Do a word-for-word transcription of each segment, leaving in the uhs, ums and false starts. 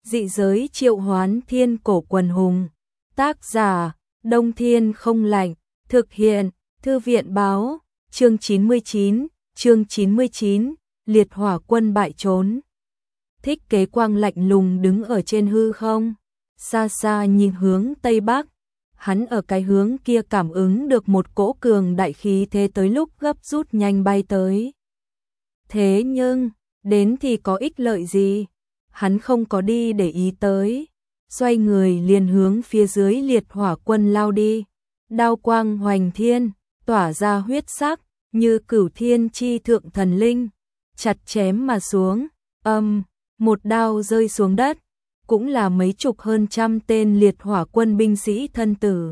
Dị giới triệu hoán thiên cổ quần hùng. Tác giả, Đông Thiên không lạnh. Thực hiện, Thư viện báo. Chương chín mươi chín, chương chín mươi chín, liệt hỏa quân bại trốn. Thích Kế Quang lạnh lùng đứng ở trên hư không, xa xa nhìn hướng Tây Bắc. Hắn ở cái hướng kia cảm ứng được một cỗ cường đại khí thế tới lúc gấp rút nhanh bay tới. Thế nhưng, đến thì có ích lợi gì? Hắn không có đi để ý tới, xoay người liền hướng phía dưới liệt hỏa quân lao đi. Đao quang hoành thiên, tỏa ra huyết sắc, như cửu thiên chi thượng thần linh, chặt chém mà xuống. Âm, một đao rơi xuống đất, cũng là mấy chục hơn trăm tên liệt hỏa quân binh sĩ thân tử.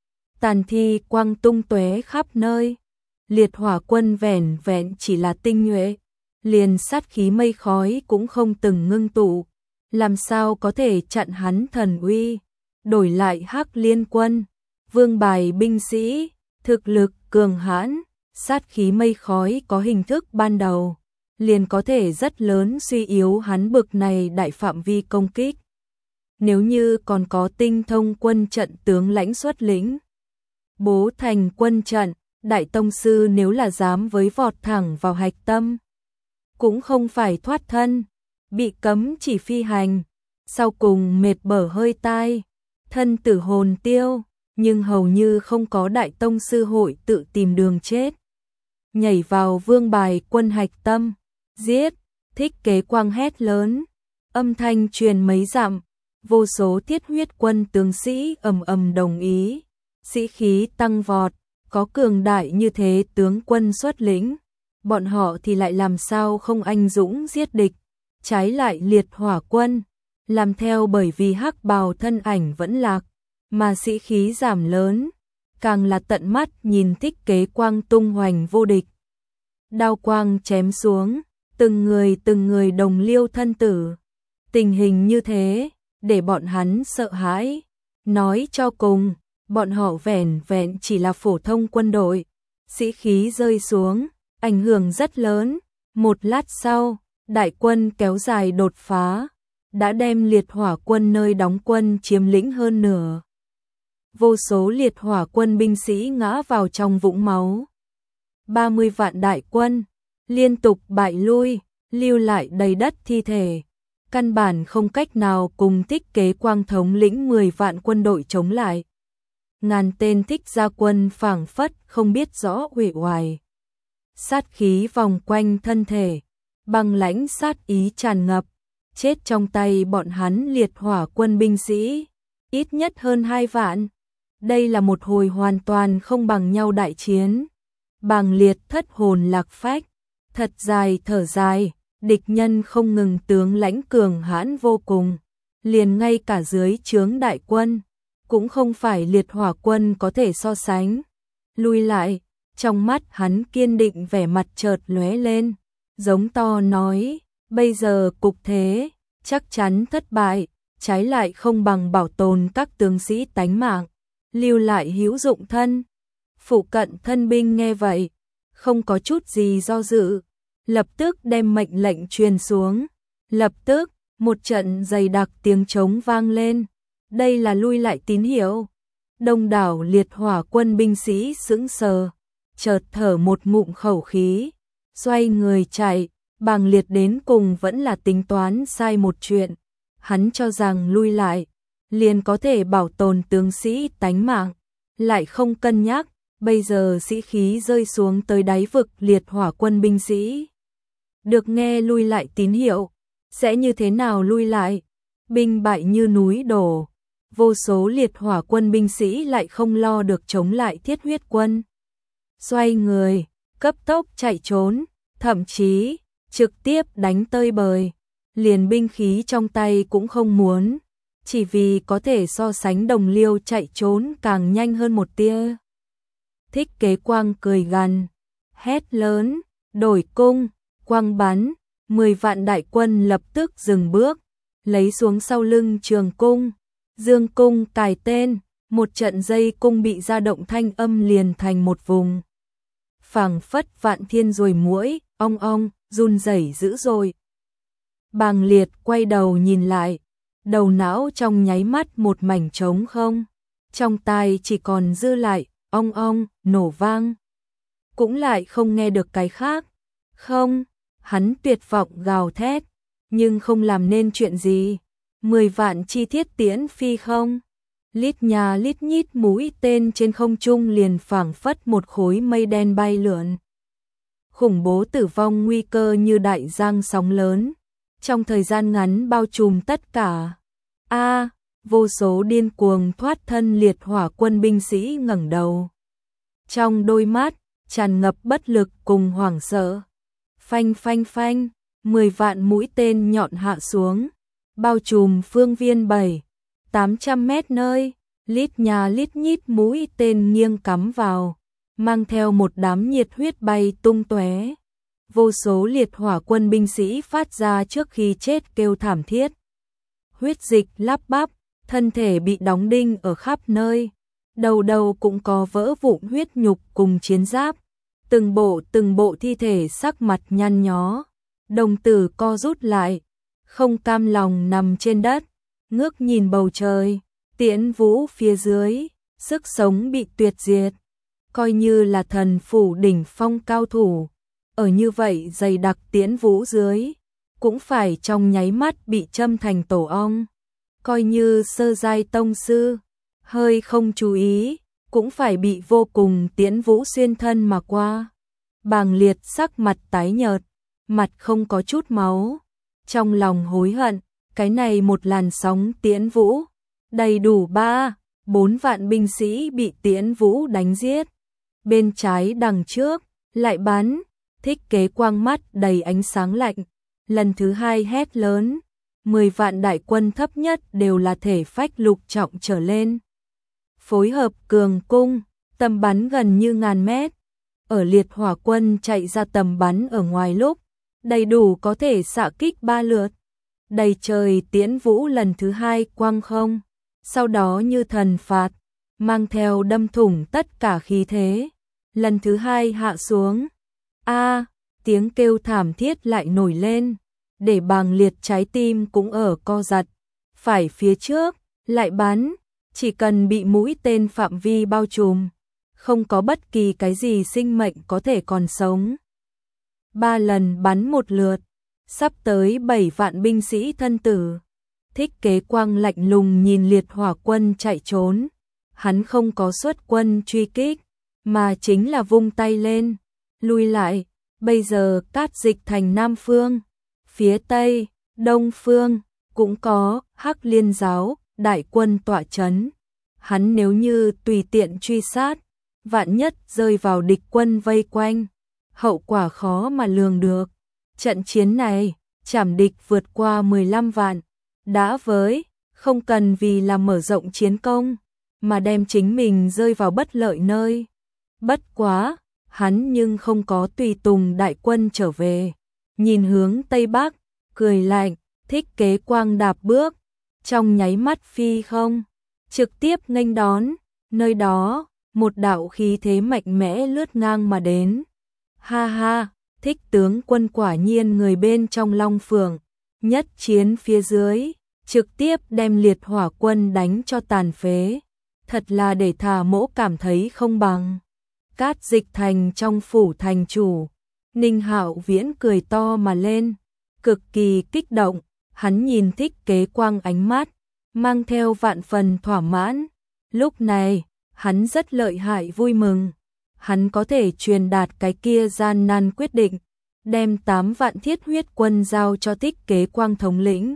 Tàn thi quang tung tóe khắp nơi. Liệt hỏa quân vẻn vẹn chỉ là tinh nhuệ, liền sát khí mây khói cũng không từng ngưng tụ, làm sao có thể chặn hắn thần uy. Đổi lại Hắc Liên quân, vương bài binh sĩ, thực lực cường hãn, sát khí mây khói có hình thức ban đầu, liền có thể rất lớn suy yếu hắn bực này đại phạm vi công kích. Nếu như còn có tinh thông quân trận tướng lãnh xuất lĩnh, bố thành quân trận, đại tông sư nếu là dám với vọt thẳng vào hạch tâm, cũng không phải thoát thân, bị cấm chỉ phi hành, sau cùng mệt bở hơi tai, thân tử hồn tiêu, nhưng hầu như không có đại tông sư hội tự tìm đường chết. Nhảy vào vương bài quân hạch tâm, giết. Thích Kế Quang hét lớn, âm thanh truyền mấy dặm, vô số thiết huyết quân tướng sĩ ầm ầm đồng ý, sĩ khí tăng vọt. Có cường đại như thế tướng quân xuất lĩnh, bọn họ thì lại làm sao không anh dũng giết địch. Trái lại liệt hỏa quân, làm theo bởi vì hắc bào thân ảnh vẫn lạc, mà sĩ khí giảm lớn, càng là tận mắt nhìn Thích Kế Quang tung hoành vô địch. Đao quang chém xuống, từng người từng người đồng liêu thân tử. Tình hình như thế, để bọn hắn sợ hãi. Nói cho cùng, bọn họ vẻn vẹn chỉ là phổ thông quân đội, sĩ khí rơi xuống, ảnh hưởng rất lớn. Một lát sau, đại quân kéo dài đột phá, đã đem liệt hỏa quân nơi đóng quân chiếm lĩnh hơn nửa. Vô số liệt hỏa quân binh sĩ ngã vào trong vũng máu. ba mươi vạn đại quân, liên tục bại lui, lưu lại đầy đất thi thể. Căn bản không cách nào cùng Thích Kế Quang thống lĩnh mười vạn quân đội chống lại. Ngàn tên thích gia quân phảng phất không biết rõ uể oải. Sát khí vòng quanh thân thể, băng lãnh sát ý tràn ngập, chết trong tay bọn hắn liệt hỏa quân binh sĩ, ít nhất hơn hai vạn. Đây là một hồi hoàn toàn không bằng nhau đại chiến. Bàng Liệt thất hồn lạc phách, thật dài thở dài, địch nhân không ngừng tướng lãnh cường hãn vô cùng, liền ngay cả dưới trướng đại quân cũng không phải liệt hỏa quân có thể so sánh. Lui lại, trong mắt hắn kiên định vẻ mặt chợt lóe lên, giống to nói, bây giờ cục thế chắc chắn thất bại, trái lại không bằng bảo tồn các tướng sĩ tánh mạng, lưu lại hữu dụng thân. Phụ cận thân binh nghe vậy, không có chút gì do dự, lập tức đem mệnh lệnh truyền xuống. Lập tức, một trận dày đặc tiếng trống vang lên. Đây là lui lại tín hiệu. Đông đảo liệt hỏa quân binh sĩ sững sờ, chợt thở một ngụm khẩu khí, xoay người chạy. Bàng Liệt đến cùng vẫn là tính toán sai một chuyện. Hắn cho rằng lui lại, liền có thể bảo tồn tướng sĩ tánh mạng, lại không cân nhắc, bây giờ sĩ khí rơi xuống tới đáy vực liệt hỏa quân binh sĩ. Được nghe lui lại tín hiệu, sẽ như thế nào lui lại? Binh bại như núi đổ, vô số liệt hỏa quân binh sĩ lại không lo được chống lại thiết huyết quân. Xoay người, cấp tốc chạy trốn, thậm chí trực tiếp đánh tơi bời, liền binh khí trong tay cũng không muốn, chỉ vì có thể so sánh đồng liêu chạy trốn càng nhanh hơn một tia. Thích Kế Quang cười gằn, hét lớn, đổi cung, quang bắn, mười vạn đại quân lập tức dừng bước, lấy xuống sau lưng trường cung, dương cung cài tên, một trận dây cung bị ra động thanh âm liền thành một vùng. Phảng phất vạn thiên ruồi muỗi, ong ong, run rẩy dữ dội. Bàng Liệt quay đầu nhìn lại, đầu não trong nháy mắt một mảnh trống không, trong tai chỉ còn dư lại ong ong nổ vang, cũng lại không nghe được cái khác. Không, hắn tuyệt vọng gào thét, nhưng không làm nên chuyện gì. Mười vạn chi thiết tiễn phi không, lít nhà lít nhít mũi tên trên không trung liền phảng phất một khối mây đen bay lượn. Khủng bố tử vong nguy cơ như đại giang sóng lớn, trong thời gian ngắn bao trùm tất cả. A, vô số điên cuồng thoát thân liệt hỏa quân binh sĩ ngẩng đầu. Trong đôi mắt tràn ngập bất lực cùng hoảng sợ. Phanh phanh phanh, mười vạn mũi tên nhọn hạ xuống, bao trùm phương viên bảy, tám trăm mét nơi, lít nhà lít nhít mũi tên nghiêng cắm vào, mang theo một đám nhiệt huyết bay tung tóe. Vô số liệt hỏa quân binh sĩ phát ra trước khi chết kêu thảm thiết. Huyết dịch lắp bắp, thân thể bị đóng đinh ở khắp nơi, đầu đầu cũng có vỡ vụn huyết nhục cùng chiến giáp. Từng bộ từng bộ thi thể sắc mặt nhăn nhó, đồng tử co rút lại, không cam lòng nằm trên đất, ngước nhìn bầu trời, Tiễn Vũ phía dưới, sức sống bị tuyệt diệt, coi như là thần phủ đỉnh phong cao thủ, ở như vậy dày đặc Tiễn Vũ dưới, cũng phải trong nháy mắt bị châm thành tổ ong, coi như sơ giai tông sư, hơi không chú ý, cũng phải bị vô cùng Tiễn Vũ xuyên thân mà qua. Bàng Liệt sắc mặt tái nhợt, mặt không có chút máu, trong lòng hối hận, cái này một làn sóng Tiễn Vũ, đầy đủ ba, bốn vạn binh sĩ bị Tiễn Vũ đánh giết. Bên trái đằng trước, lại bắn, Thích Kế Quang mắt đầy ánh sáng lạnh, lần thứ hai hét lớn, mười vạn đại quân thấp nhất đều là thể phách lục trọng trở lên. Phối hợp cường cung, tầm bắn gần như ngàn mét. Ở liệt hỏa quân chạy ra tầm bắn ở ngoài lúc, đầy đủ có thể xạ kích ba lượt. Đầy trời Tiễn Vũ lần thứ hai quang không, sau đó như thần phạt, mang theo đâm thủng tất cả khí thế. Lần thứ hai hạ xuống. A, tiếng kêu thảm thiết lại nổi lên, để Bàng Liệt trái tim cũng ở co giật. Phải phía trước, lại bắn, chỉ cần bị mũi tên phạm vi bao trùm, không có bất kỳ cái gì sinh mệnh có thể còn sống. Ba lần bắn một lượt, sắp tới bảy vạn binh sĩ thân tử. Thích Kế Quang lạnh lùng nhìn liệt hỏa quân chạy trốn. Hắn không có xuất quân truy kích, mà chính là vung tay lên, lui lại. Bây giờ Cát Dịch thành Nam Phương, phía Tây, Đông Phương, cũng có Hắc Liên giáo, đại quân tọa chấn. Hắn nếu như tùy tiện truy sát, vạn nhất rơi vào địch quân vây quanh, hậu quả khó mà lường được. Trận chiến này, trảm địch vượt qua mười lăm vạn, đã với, không cần vì là mở rộng chiến công, mà đem chính mình rơi vào bất lợi nơi. Bất quá, hắn nhưng không có tùy tùng đại quân trở về, nhìn hướng Tây Bắc, cười lạnh, Thích Kế Quang đạp bước, trong nháy mắt phi không, trực tiếp nghênh đón, nơi đó, một đạo khí thế mạnh mẽ lướt ngang mà đến. Ha ha, Thích tướng quân quả nhiên người bên trong Long Phượng, nhất chiến phía dưới, trực tiếp đem liệt hỏa quân đánh cho tàn phế, thật là để thà mỗ cảm thấy không bằng. Cát Dịch thành trong phủ thành chủ, Ninh Hạo Viễn cười to mà lên, cực kỳ kích động, hắn nhìn Thích Kế Quang ánh mắt, mang theo vạn phần thỏa mãn. Lúc này, hắn rất lợi hại vui mừng, hắn có thể truyền đạt cái kia gian nan quyết định, đem tám vạn thiết huyết quân giao cho Thích Kế Quang thống lĩnh.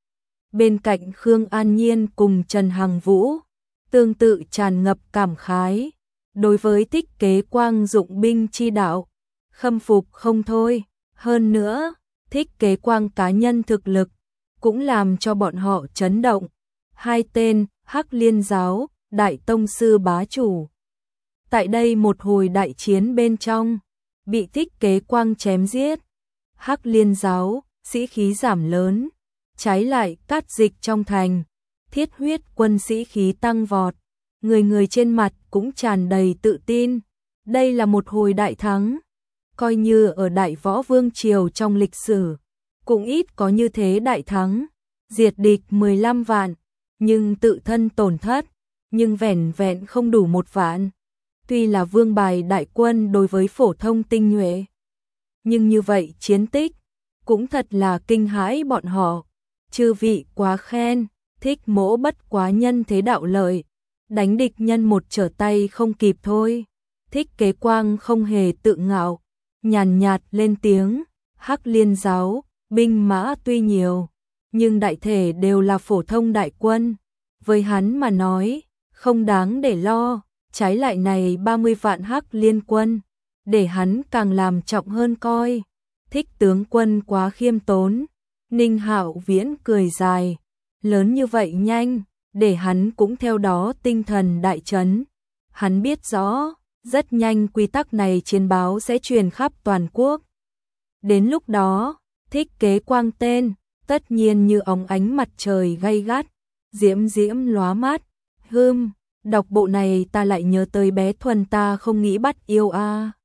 Bên cạnh Khương An Nhiên cùng Trần Hằng Vũ, tương tự tràn ngập cảm khái, đối với Thích Kế Quang dụng binh chi đạo, khâm phục không thôi. Hơn nữa, Thích Kế Quang cá nhân thực lực, cũng làm cho bọn họ chấn động. Hai tên, Hắc Liên giáo, đại tông sư bá chủ. Tại đây một hồi đại chiến bên trong, bị Thích Kế Quang chém giết. Hắc Liên giáo, sĩ khí giảm lớn, trái lại Cát Dịch trong thành, thiết huyết quân sĩ khí tăng vọt, người người trên mặt cũng tràn đầy tự tin. Đây là một hồi đại thắng, coi như ở Đại Võ Vương triều trong lịch sử, cũng ít có như thế đại thắng. diệt địch mười lăm vạn, nhưng tự thân tổn thất, nhưng vẻn vẹn không đủ một vạn. Tuy là vương bài đại quân đối với phổ thông tinh nhuệ, nhưng như vậy chiến tích cũng thật là kinh hãi bọn họ. Chư vị quá khen, Thích Mỗ bất quá nhân thế đạo lợi, đánh địch nhân một trở tay không kịp thôi. Thích Kế Quang không hề tự ngạo, nhàn nhạt lên tiếng, Hắc Liên giáo, binh mã tuy nhiều, nhưng đại thể đều là phổ thông đại quân. Với hắn mà nói, không đáng để lo, trái lại này ba mươi vạn Hắc Liên quân, để hắn càng làm trọng hơn coi. Thích tướng quân quá khiêm tốn. Ninh Hạo Viễn cười dài, lớn như vậy nhanh, để hắn cũng theo đó tinh thần đại chấn. Hắn biết rõ, rất nhanh quy tắc này chiến báo sẽ truyền khắp toàn quốc. Đến lúc đó, Thích Kế Quang tên, tất nhiên như óng ánh mặt trời gay gắt, diễm diễm lóa mắt. Hừm, đọc bộ này ta lại nhớ tới bé Thuần ta không nghĩ bắt yêu a.